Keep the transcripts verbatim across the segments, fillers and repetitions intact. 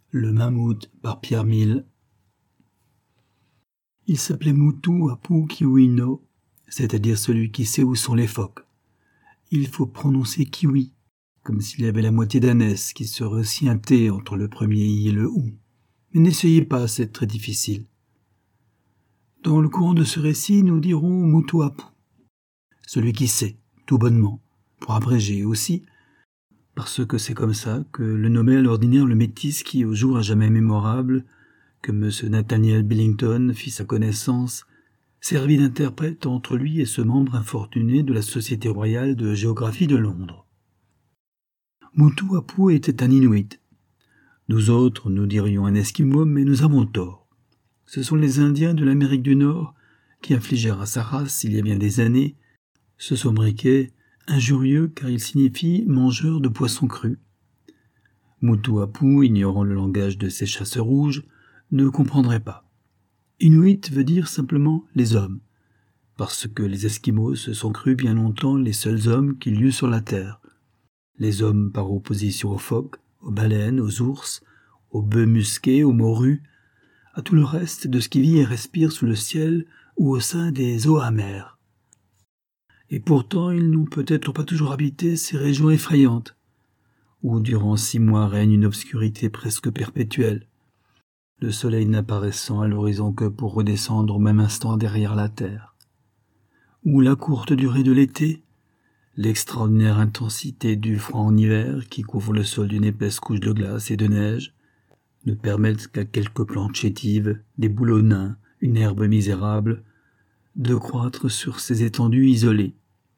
Le mammouth par Pierre Mille. Il s'appelait Mutu Apu Kiwino, c'est-à-dire celui qui sait où sont les phoques. Il faut prononcer kiwi, comme s'il y avait la moitié d'un S qui serait aussi un T entre le premier I et le OU. Mais n'essayez pas, c'est très difficile. Dans le courant de ce récit, nous dirons Mutu Apu, celui qui sait, tout bonnement, pour abréger aussi, parce que c'est comme ça que le nommait à l'ordinaire le métis qui, au jour à jamais mémorable, que M. Nathaniel Billington fit sa connaissance, servit d'interprète entre lui et ce membre infortuné de la Société royale de géographie de Londres. Mutu Apu était un Inuit. Nous autres, nous dirions un Esquimau, mais nous avons tort. Ce sont les Indiens de l'Amérique du Nord qui infligèrent à sa race, il y a bien des années, ce sobriquet injurieux car il signifie mangeur de poissons crus. Mutu Apu, ignorant le langage de ces chasseurs rouges, ne comprendrait pas. Inuit veut dire simplement les hommes, parce que les Esquimaux se sont crus bien longtemps les seuls hommes qu'il y eut sur la terre. Les hommes par opposition aux phoques, aux baleines, aux ours, aux bœufs musqués, aux morues, à tout le reste de ce qui vit et respire sous le ciel ou au sein des eaux amères. Et pourtant, ils n'ont peut-être pas toujours habité ces régions effrayantes, où durant six mois règne une obscurité presque perpétuelle, le soleil n'apparaissant à l'horizon que pour redescendre au même instant derrière la terre, où la courte durée de l'été, l'extraordinaire intensité du froid en hiver qui couvre le sol d'une épaisse couche de glace et de neige, ne permettent qu'à quelques plantes chétives, des bouleaux nains, une herbe misérable, de croître sur ces étendues isolées.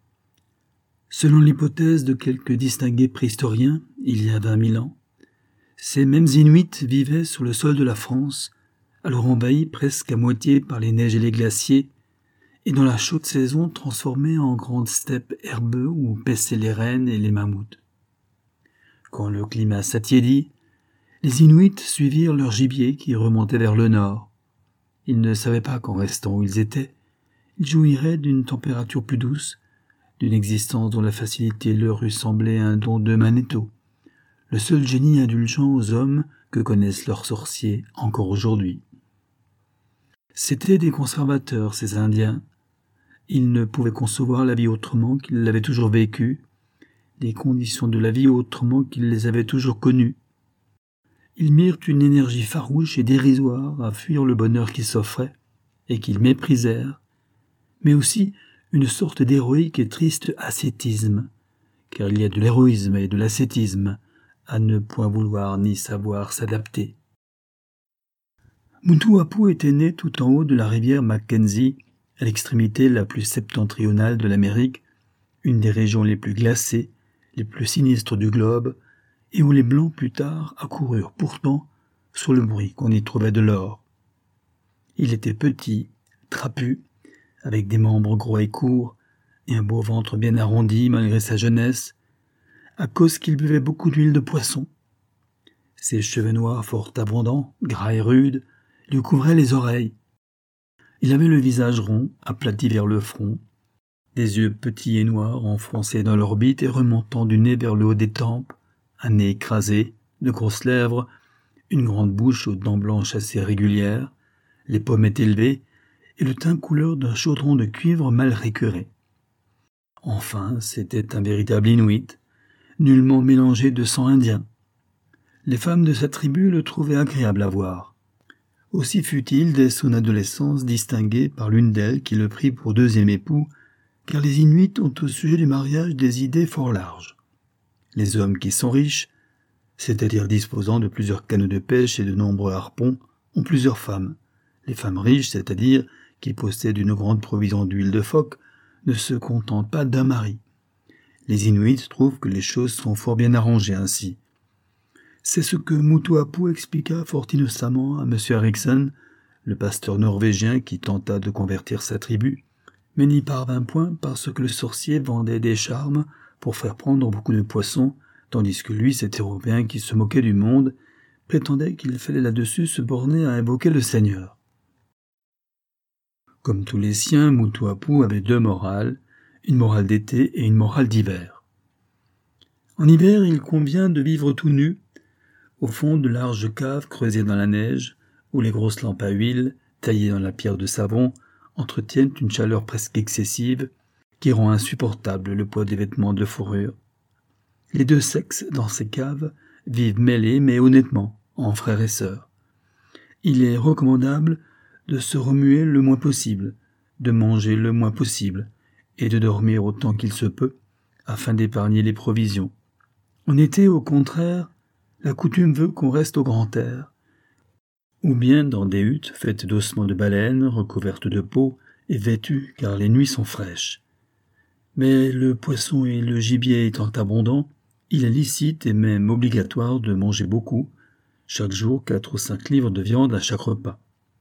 Selon l'hypothèse de quelques distingués préhistoriens, il y a vingt mille ans, ces mêmes Inuits vivaient sur le sol de la France, alors envahis presque à moitié par les neiges et les glaciers, et dans la chaude saison transformés en grandes steppes herbeux où paissaient les rennes et les mammouths. Quand le climat s'attiédit, les Inuits suivirent leur gibier qui remontait vers le nord. Ils ne savaient pas qu'en restant où ils étaient, ils jouiraient d'une température plus douce, d'une existence dont la facilité leur eût semblé un don de Manetto, le seul génie indulgent aux hommes que connaissent leurs sorciers encore aujourd'hui. C'étaient des conservateurs, ces Indiens. Ils ne pouvaient concevoir la vie autrement qu'ils l'avaient toujours vécue, les conditions de la vie autrement qu'ils les avaient toujours connues. Ils mirent une énergie farouche et dérisoire à fuir le bonheur qui s'offrait, et qu'ils méprisèrent, mais aussi une sorte d'héroïque et triste ascétisme, car il y a de l'héroïsme et de l'ascétisme à ne point vouloir ni savoir s'adapter. Mutu Apu était né tout en haut de la rivière Mackenzie, à l'extrémité la plus septentrionale de l'Amérique, une des régions les plus glacées, les plus sinistres du globe, et où les Blancs plus tard accoururent pourtant sur le bruit qu'on y trouvait de l'or. Il était petit, trapu, avec des membres gros et courts, et un beau ventre bien arrondi malgré sa jeunesse, à cause qu'il buvait beaucoup d'huile de poisson. Ses cheveux noirs fort abondants, gras et rudes, lui couvraient les oreilles. Il avait le visage rond, aplati vers le front, des yeux petits et noirs enfoncés dans l'orbite et remontant du nez vers le haut des tempes, un nez écrasé, de grosses lèvres, une grande bouche aux dents blanches assez régulières, les pommettes élevées et le teint couleur d'un chaudron de cuivre mal récuré. Enfin, c'était un véritable Inuit, nullement mélangé de sang indien. Les femmes de sa tribu le trouvaient agréable à voir. Aussi fut-il, dès son adolescence, distingué par l'une d'elles qui le prit pour deuxième époux, car les Inuits ont au sujet du mariage des idées fort larges. Les hommes qui sont riches, c'est-à-dire disposant de plusieurs canaux de pêche et de nombreux harpons, ont plusieurs femmes. Les femmes riches, c'est-à-dire qui possèdent une grande provision d'huile de phoque, ne se contentent pas d'un mari. Les Inuits trouvent que les choses sont fort bien arrangées ainsi. C'est ce que Mutu Apu expliqua fort innocemment à M. Eriksson, le pasteur norvégien qui tenta de convertir sa tribu, mais n'y parvint point parce que le sorcier vendait des charmes pour faire prendre beaucoup de poissons, tandis que lui, cet Européen qui se moquait du monde, prétendait qu'il fallait là-dessus se borner à invoquer le Seigneur. Comme tous les siens, Mutu Apu avait deux morales, une morale d'été et une morale d'hiver. En hiver, il convient de vivre tout nu, Au fond de larges caves creusées dans la neige, où les grosses lampes à huile, taillées dans la pierre de savon, entretiennent une chaleur presque excessive qui rend insupportable le poids des vêtements de fourrure. Les deux sexes, dans ces caves, vivent mêlés mais honnêtement, en frères et sœurs. Il est recommandable de se remuer le moins possible, de manger le moins possible, et de dormir autant qu'il se peut, afin d'épargner les provisions. En été, au contraire, la coutume veut qu'on reste au grand air, ou bien dans des huttes faites d'ossements de baleine, recouvertes de peau et vêtues car les nuits sont fraîches. Mais le poisson et le gibier étant abondants, il est licite et même obligatoire de manger beaucoup, chaque jour quatre ou cinq livres de viande à chaque repas.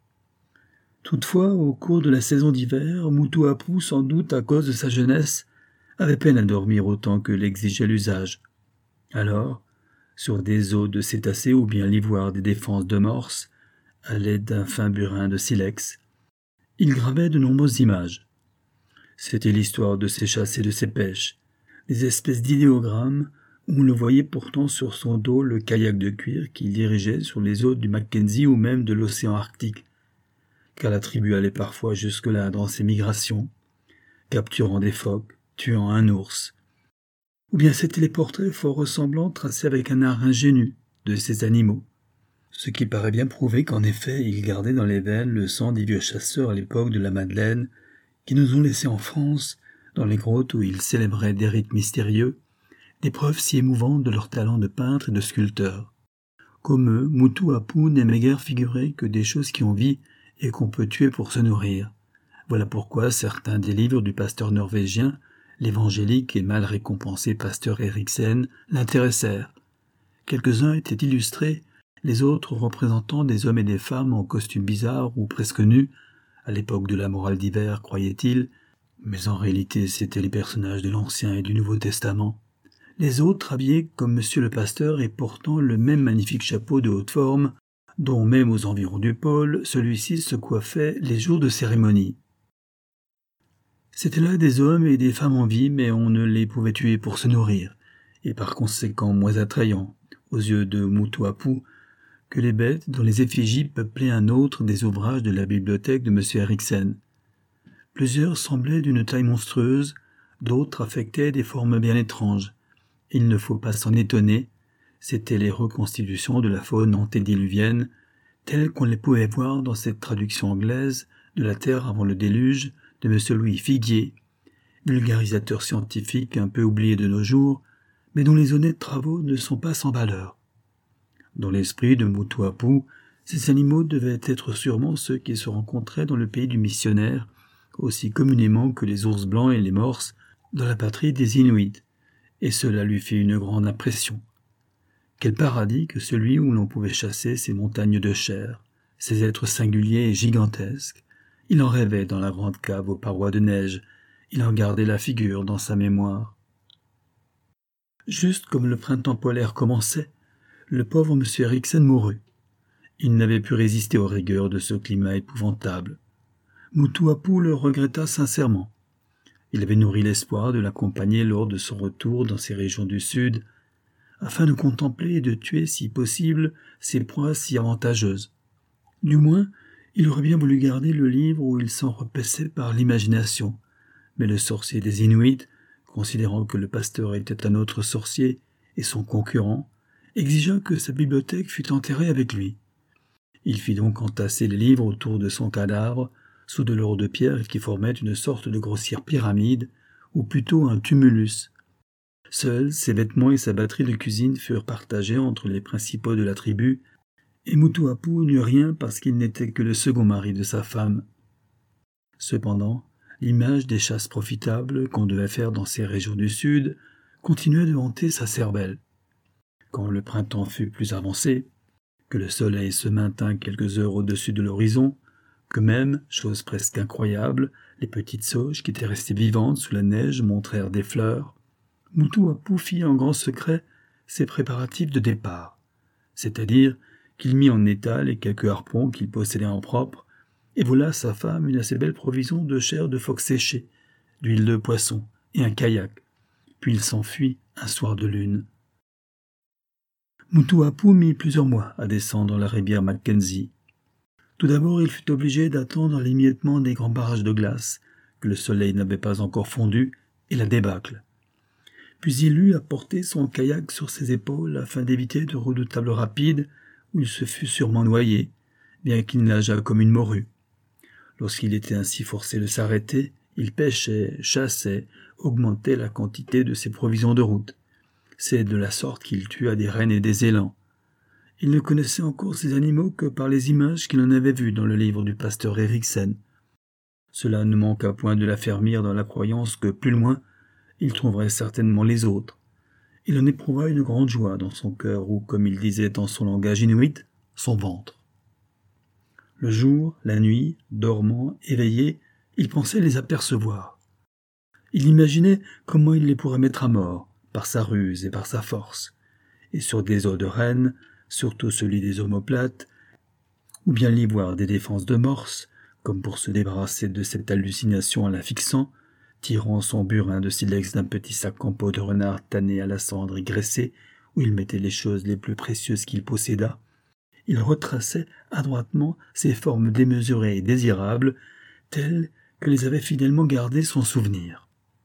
Toutefois, au cours de la saison d'hiver, Moutou Apou, sans doute à cause de sa jeunesse, avait peine à dormir autant que l'exigeait l'usage. Alors, sur des os de cétacés ou bien l'ivoire des défenses de morse, à l'aide d'un fin burin de silex, il gravait de nombreuses images. C'était l'histoire de ses chasses et de ses pêches, des espèces d'idéogrammes où on le voyait pourtant sur son dos le kayak de cuir qu'il dirigeait sur les eaux du Mackenzie ou même de l'océan Arctique, car la tribu allait parfois jusque-là dans ses migrations, capturant des phoques, tuant un ours. Ou bien c'étaient les portraits fort ressemblants tracés avec un art ingénu de ces animaux, ce qui paraît bien prouver qu'en effet ils gardaient dans les veines le sang des vieux chasseurs à l'époque de la Madeleine, qui nous ont laissé en France, dans les grottes où ils célébraient des rites mystérieux, des preuves si émouvantes de leur talent de peintre et de sculpteur. Comme eux, Moutou Apou n'aimait guère figurer que des choses qui ont vie et qu'on peut tuer pour se nourrir. Voilà pourquoi certains des livres du pasteur norvégien, l'évangélique et mal récompensé pasteur Eriksen, l'intéressèrent. Quelques-uns étaient illustrés, les autres représentant des hommes et des femmes en costumes bizarres ou presque nus, à l'époque de la morale d'hiver, croyait-il, mais en réalité c'étaient les personnages de l'Ancien et du Nouveau Testament. Les autres habillés comme monsieur le pasteur et portant le même magnifique chapeau de haute forme, dont même aux environs du pôle, celui-ci se coiffait les jours de cérémonie. C'étaient là des hommes et des femmes en vie, mais on ne les pouvait tuer pour se nourrir, et par conséquent moins attrayants, aux yeux de Moutou Apou, que les bêtes dont les effigies peuplaient un autre des ouvrages de la bibliothèque de M. Eriksen. Plusieurs semblaient d'une taille monstrueuse, d'autres affectaient des formes bien étranges. Il ne faut pas s'en étonner, c'étaient les reconstitutions de la faune antédiluvienne, telles qu'on les pouvait voir dans cette traduction anglaise de La Terre avant le déluge de M. Louis Figuier, vulgarisateur scientifique un peu oublié de nos jours, mais dont les honnêtes travaux ne sont pas sans valeur. Dans l'esprit de Moutou Apou, ces animaux devaient être sûrement ceux qui se rencontraient dans le pays du missionnaire, aussi communément que les ours blancs et les morses dans la patrie des Inuits, et cela lui fit une grande impression. Quel paradis que celui où l'on pouvait chasser ces montagnes de chair, ces êtres singuliers et gigantesques. Il en rêvait dans la grande cave aux parois de neige, il en gardait la figure dans sa mémoire. Juste comme le printemps polaire commençait, le pauvre M. Eriksen mourut. Il n'avait pu résister aux rigueurs de ce climat épouvantable. Moutou Apou le regretta sincèrement. Il avait nourri l'espoir de l'accompagner lors de son retour dans ces régions du Sud, afin de contempler et de tuer, si possible, ces proies si avantageuses. Du moins, il aurait bien voulu garder le livre où il s'en repaissait par l'imagination, mais le sorcier des Inuits, considérant que le pasteur était un autre sorcier et son concurrent, exigea que sa bibliothèque fût enterrée avec lui. Il fit donc entasser les livres autour de son cadavre, sous de l'or de pierre qui formait une sorte de grossière pyramide, ou plutôt un tumulus. Seuls ses vêtements et sa batterie de cuisine furent partagés entre les principaux de la tribu, et Moutou Apou n'eut rien parce qu'il n'était que le second mari de sa femme. Cependant, l'image des chasses profitables qu'on devait faire dans ces régions du Sud continuait de hanter sa cervelle. Quand le printemps fut plus avancé, que le soleil se maintint quelques heures au-dessus de l'horizon, que même, chose presque incroyable, les petites sauges qui étaient restées vivantes sous la neige montrèrent des fleurs, Moutou Apou fit en grand secret ses préparatifs de départ, c'est-à-dire qu'il mit en état les quelques harpons qu'il possédait en propre, et vola à sa femme une assez belle provision de chair de phoque séchée, d'huile de poisson et un kayak, puis il s'enfuit un soir de lune. Muthu-Apu mit plusieurs mois à descendre la rivière Mackenzie. Tout d'abord, il fut obligé d'attendre l'émiettement des grands barrages de glace, que le soleil n'avait pas encore fondu, et la débâcle. Puis il eut à porter son kayak sur ses épaules afin d'éviter de redoutables rapides où il se fut sûrement noyé, bien qu'il nageât comme une morue. Lorsqu'il était ainsi forcé de s'arrêter, il pêchait, chassait, augmentait la quantité de ses provisions de route. C'est de la sorte qu'il tua des rennes et des élans. Il ne connaissait encore ces animaux que par les images qu'il en avait vues dans le livre du pasteur Eriksen. Cela ne manqua point de l'affermir dans la croyance que, plus loin, il trouverait certainement les autres. Il en éprouva une grande joie dans son cœur ou, comme il disait dans son langage inuit, son ventre. Le jour, la nuit, dormant, éveillé, il pensait les apercevoir. Il imaginait comment il les pourrait mettre à mort, par sa ruse et par sa force, et sur des os de renne, surtout celui des omoplates, ou bien l'ivoire des défenses de morse, comme pour se débarrasser de cette hallucination en la fixant, tirant son burin de silex d'un petit sac en peau de renard tanné à la cendre et graissé, où il mettait les choses les plus précieuses qu'il possédât, il retraçait adroitement ces formes démesurées et désirables, telles que les avait fidèlement gardées son souvenir.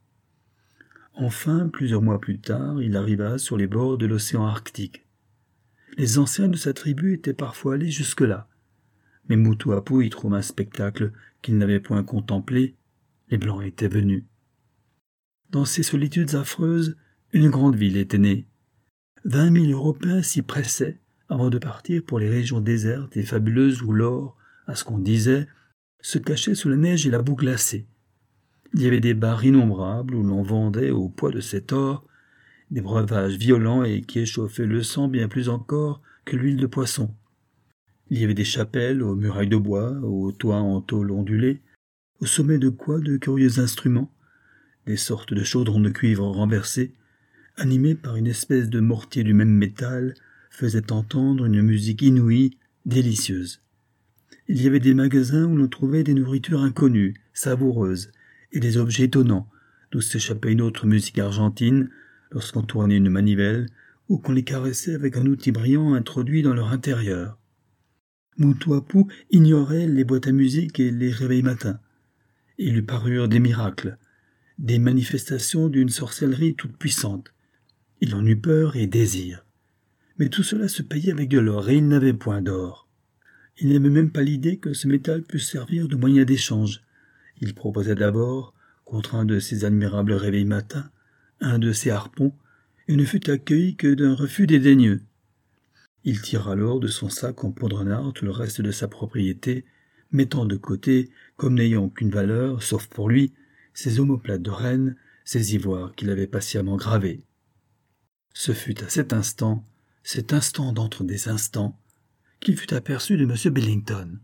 Enfin, plusieurs mois plus tard, il arriva sur les bords de l'océan Arctique. Les anciens de sa tribu étaient parfois allés jusque-là, mais Muthu-Apu y trouva un spectacle qu'il n'avait point contemplé. Les Blancs étaient venus. Dans ces solitudes affreuses, une grande ville était née. Vingt mille Européens s'y pressaient avant de partir pour les régions désertes et fabuleuses où l'or, à ce qu'on disait, se cachait sous la neige et la boue glacée. Il y avait des bars innombrables où l'on vendait au poids de cet or des breuvages violents et qui échauffaient le sang bien plus encore que l'huile de poisson. Il y avait des chapelles aux murailles de bois, aux toits en tôle ondulée, au sommet de quoi de curieux instruments, des sortes de chaudrons de cuivre renversés, animés par une espèce de mortier du même métal, faisaient entendre une musique inouïe, délicieuse. Il y avait des magasins où l'on trouvait des nourritures inconnues, savoureuses, et des objets étonnants, d'où s'échappait une autre musique argentine, lorsqu'on tournait une manivelle, ou qu'on les caressait avec un outil brillant introduit dans leur intérieur. Muthu-Apu ignorait les boîtes à musique et les réveils matins. Il lui parurent des miracles, des manifestations d'une sorcellerie toute puissante. Il en eut peur et désir. Mais tout cela se payait avec de l'or, et il n'avait point d'or. Il n'avait même pas l'idée que ce métal puisse servir de moyen d'échange. Il proposa d'abord, contre un de ces admirables réveils matins, un de ses harpons, et ne fut accueilli que d'un refus dédaigneux. Il tira alors de son sac en peau de renard tout le reste de sa propriété, mettant de côté, comme n'ayant aucune valeur, sauf pour lui, ses omoplates de renne, ses ivoires qu'il avait patiemment gravés. Ce fut à cet instant, cet instant d'entre des instants, qu'il fut aperçu de M. Billington.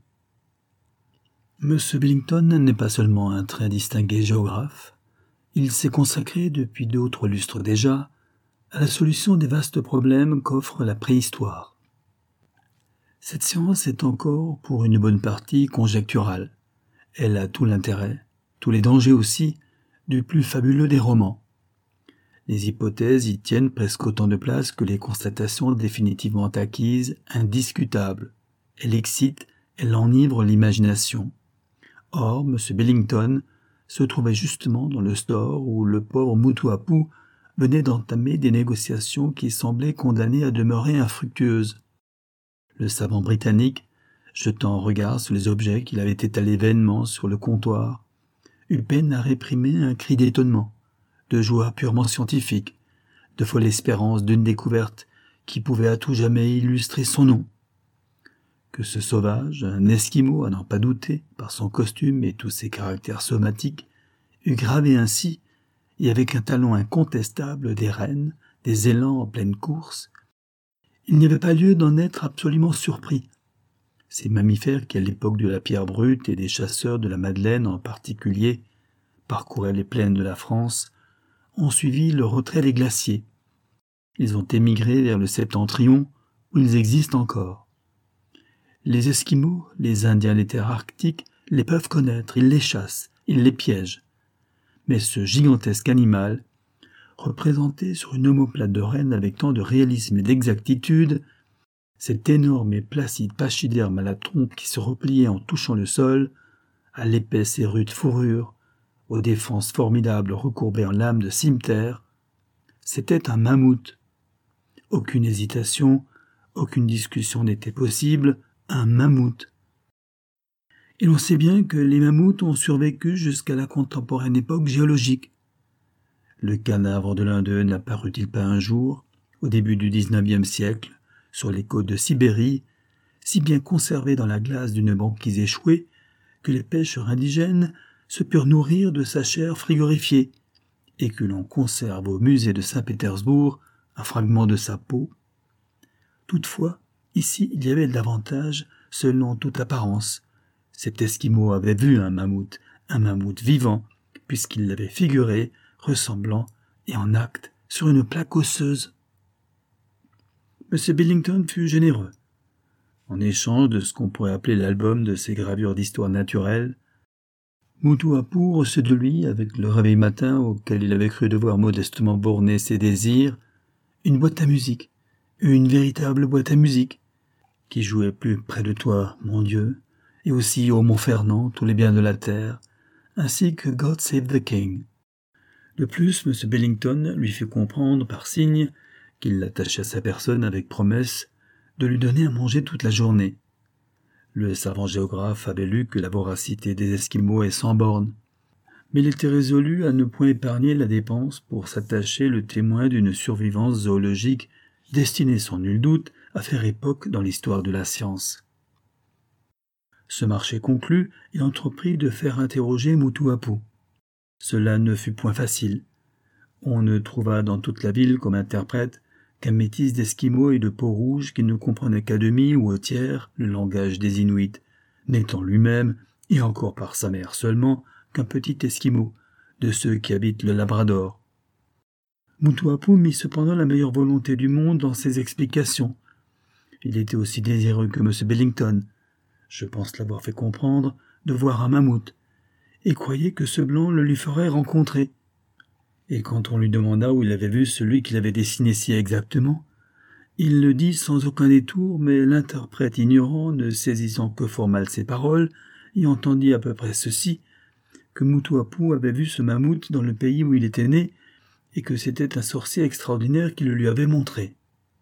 M. Billington n'est pas seulement un très distingué géographe, il s'est consacré depuis deux ou trois lustres déjà à la solution des vastes problèmes qu'offre la préhistoire. Cette science est encore, pour une bonne partie, conjecturale. Elle a tout l'intérêt, tous les dangers aussi, du plus fabuleux des romans. Les hypothèses y tiennent presque autant de place que les constatations définitivement acquises, indiscutables. Elle excite, elle enivre l'imagination. Or, M. Billington se trouvait justement dans le store où le pauvre Muthu-Apu venait d'entamer des négociations qui semblaient condamnées à demeurer infructueuses. Le savant britannique, jetant un regard sur les objets qu'il avait étalés vainement sur le comptoir, eut peine à réprimer un cri d'étonnement, de joie purement scientifique, de folle espérance d'une découverte qui pouvait à tout jamais illustrer son nom. Que ce sauvage, un Esquimau à n'en pas douter, par son costume et tous ses caractères somatiques, eût gravé ainsi, et avec un talent incontestable, des rennes, des élans en pleine course, il n'y avait pas lieu d'en être absolument surpris. Ces mammifères qui, à l'époque de la pierre brute et des chasseurs de la Madeleine en particulier, parcouraient les plaines de la France, ont suivi le retrait des glaciers. Ils ont émigré vers le septentrion, où ils existent encore. Les Esquimaux, les Indiens des terres arctiques, les peuvent connaître, ils les chassent, ils les piègent. Mais ce gigantesque animal, représenté sur une omoplate de renne avec tant de réalisme et d'exactitude, cet énorme et placide pachyderme à la trompe qui se repliait en touchant le sol, à l'épaisse et rude fourrure, aux défenses formidables recourbées en lame de cimeterre, c'était un mammouth. Aucune hésitation, aucune discussion n'était possible, un mammouth. Et l'on sait bien que les mammouths ont survécu jusqu'à la contemporaine époque géologique. Le cadavre de l'un d'eux n'apparut-il pas un jour, au début du dix-neuvième siècle, sur les côtes de Sibérie, si bien conservé dans la glace d'une banquise échouée que les pêcheurs indigènes se purent nourrir de sa chair frigorifiée, et que l'on conserve au musée de Saint-Pétersbourg un fragment de sa peau. Toutefois, ici il y avait davantage, selon toute apparence. Cet Esquimau avait vu un mammouth, un mammouth vivant, puisqu'il l'avait figuré, ressemblant, et en acte, sur une plaque osseuse. M. Billington fut généreux. En échange de ce qu'on pourrait appeler l'album de ses gravures d'histoire naturelle, Moutouapou reçut de lui, avec le réveil matin auquel il avait cru devoir modestement borner ses désirs, une boîte à musique, une véritable boîte à musique, qui jouait plus près de toi, mon Dieu, et aussi au Mont-Fernand, tous les biens de la terre, ainsi que God Save the King. De plus, M. Billington lui fit comprendre par signe qu'il l'attachait à sa personne avec promesse de lui donner à manger toute la journée. Le savant géographe avait lu que la voracité des Esquimaux est sans borne, mais il était résolu à ne point épargner la dépense pour s'attacher le témoin d'une survivance zoologique destinée sans nul doute à faire époque dans l'histoire de la science. Ce marché conclu, il entreprit de faire interroger Moutouapou. Cela ne fut point facile. On ne trouva dans toute la ville comme interprète qu'un métis d'Esquimaux et de Peaux-Rouges qui ne comprenait qu'à demi ou au tiers le langage des Inuits, n'étant lui-même, et encore par sa mère seulement, qu'un petit Esquimau, de ceux qui habitent le Labrador. Moutouapou mit cependant la meilleure volonté du monde dans ses explications. Il était aussi désireux que M. Billington, je pense l'avoir fait comprendre, de voir un mammouth, et croyait que ce blanc le lui ferait rencontrer. Et quand on lui demanda où il avait vu celui qu'il avait dessiné si exactement, il le dit sans aucun détour, mais l'interprète ignorant, ne saisissant que fort mal ses paroles, y entendit à peu près ceci, que Moutouapou avait vu ce mammouth dans le pays où il était né, et que c'était un sorcier extraordinaire qui le lui avait montré.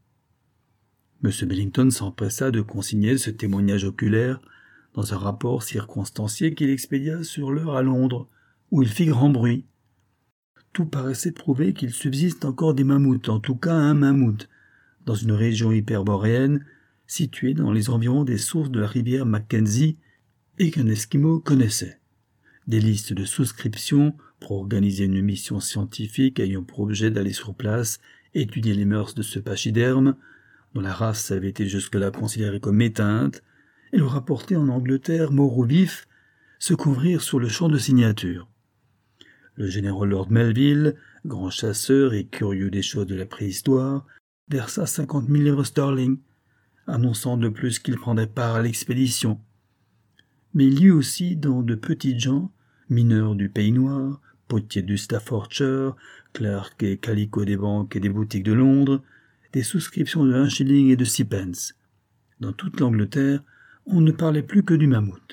M. Billington s'empressa de consigner ce témoignage oculaire dans un rapport circonstancié qu'il expédia sur l'heure à Londres, où il fit grand bruit. Tout paraissait prouver qu'il subsiste encore des mammouths, en tout cas un mammouth, dans une région hyperboréenne située dans les environs des sources de la rivière Mackenzie et qu'un Esquimau connaissait. Des listes de souscriptions pour organiser une mission scientifique ayant pour objet d'aller sur place étudier les mœurs de ce pachyderme, dont la race avait été jusque-là considérée comme éteinte, et le rapporter en Angleterre mort ou vif, se couvrir sur le champ de signature. Le général Lord Melville, grand chasseur et curieux des choses de la préhistoire, versa cinquante mille livres sterling, annonçant de plus qu'il prendrait part à l'expédition. Mais il y eut aussi dans de petites gens, mineurs du Pays Noir, potiers du Staffordshire, clercs et calicots des banques et des boutiques de Londres, des souscriptions de un shilling et de six pence. Dans toute l'Angleterre, on ne parlait plus que du mammouth.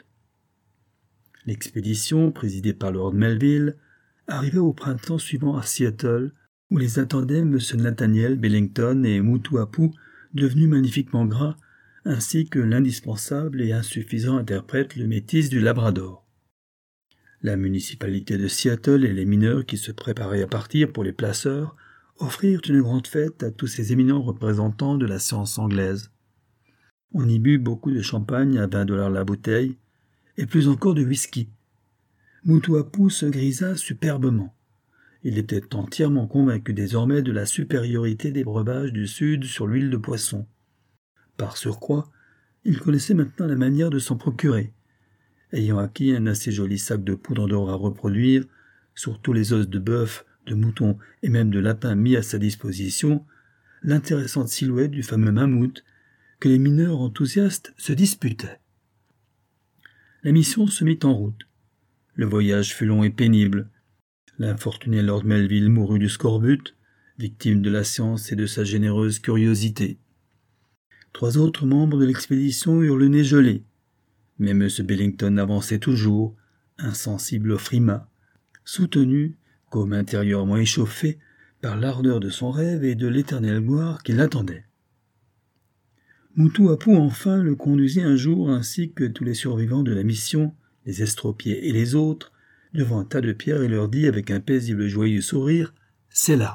L'expédition, présidée par Lord Melville, arriva au printemps suivant à Seattle, où les attendaient M. Nathaniel Billington et Moutouapou, devenus magnifiquement gras, ainsi que l'indispensable et insuffisant interprète le métis du Labrador. La municipalité de Seattle et les mineurs qui se préparaient à partir pour les placeurs offrirent une grande fête à tous ces éminents représentants de la science anglaise. On y but beaucoup de champagne à vingt dollars la bouteille, et plus encore de whisky. Moutouapou se grisa superbement. Il était entièrement convaincu désormais de la supériorité des breuvages du Sud sur l'huile de poisson. Par surcroît, il connaissait maintenant la manière de s'en procurer. Ayant acquis un assez joli sac de poudre d'or à reproduire, sur tous les os de bœuf, de mouton et même de lapin mis à sa disposition, l'intéressante silhouette du fameux mammouth que les mineurs enthousiastes se disputaient. La mission se mit en route. Le voyage fut long et pénible. L'infortuné Lord Melville mourut du scorbut, victime de la science et de sa généreuse curiosité. Trois autres membres de l'expédition eurent le nez gelé, mais M. Billington avançait toujours, insensible au frimas, soutenu, comme intérieurement échauffé, par l'ardeur de son rêve et de l'éternelle gloire qui l'attendait. Moutou-Apou enfin le conduisit un jour, ainsi que tous les survivants de la mission, les estropiés et les autres, devant un tas de pierres et leur dit avec un paisible joyeux sourire « C'est là !»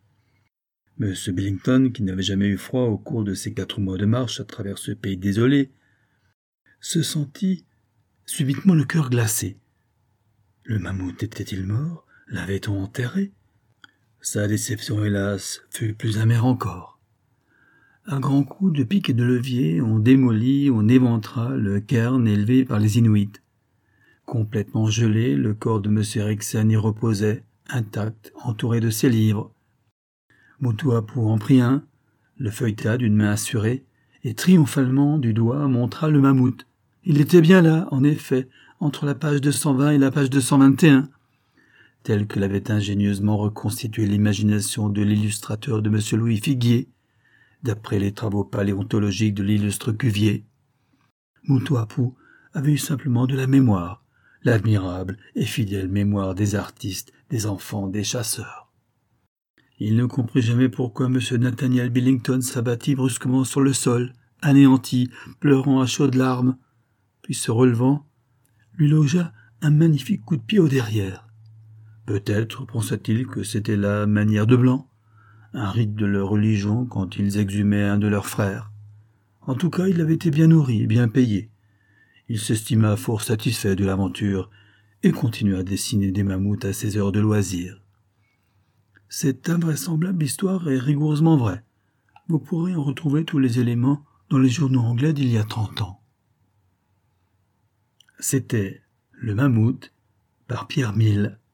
M. Billington, qui n'avait jamais eu froid au cours de ces quatre mois de marche à travers ce pays désolé, se sentit subitement le cœur glacé. Le mammouth était-il mort? L'avait-on enterré? Sa déception, hélas, fut plus amère encore. À grands coups de pic et de levier, on démolit, on éventra le cairn élevé par les Inuits. Complètement gelé, le corps de M. Eriksen y reposait, intact, entouré de ses livres. Moutou-Apou en prit un, le feuilleta d'une main assurée, et triomphalement du doigt montra le mammouth. Il était bien là, en effet, entre la page deux cent vingt et la page deux cent vingt et un, tel que l'avait ingénieusement reconstitué l'imagination de l'illustrateur de M. Louis Figuier, d'après les travaux paléontologiques de l'illustre Cuvier. Moutou-Apou avait eu simplement de la mémoire, l'admirable et fidèle mémoire des artistes, des enfants, des chasseurs. Il ne comprit jamais pourquoi M. Nathaniel Billington s'abattit brusquement sur le sol, anéanti, pleurant à chaudes larmes, puis se relevant, lui logea un magnifique coup de pied au derrière. Peut-être pensa-t-il que c'était la manière de blanc, un rite de leur religion quand ils exhumaient un de leurs frères. En tout cas, il avait été bien nourri et bien payé. Il s'estima fort satisfait de l'aventure et continua à dessiner des mammouths à ses heures de loisir. Cette invraisemblable histoire est rigoureusement vraie. Vous pourrez en retrouver tous les éléments dans les journaux anglais d'il y a trente ans. C'était Le Mammouth par Pierre Mille.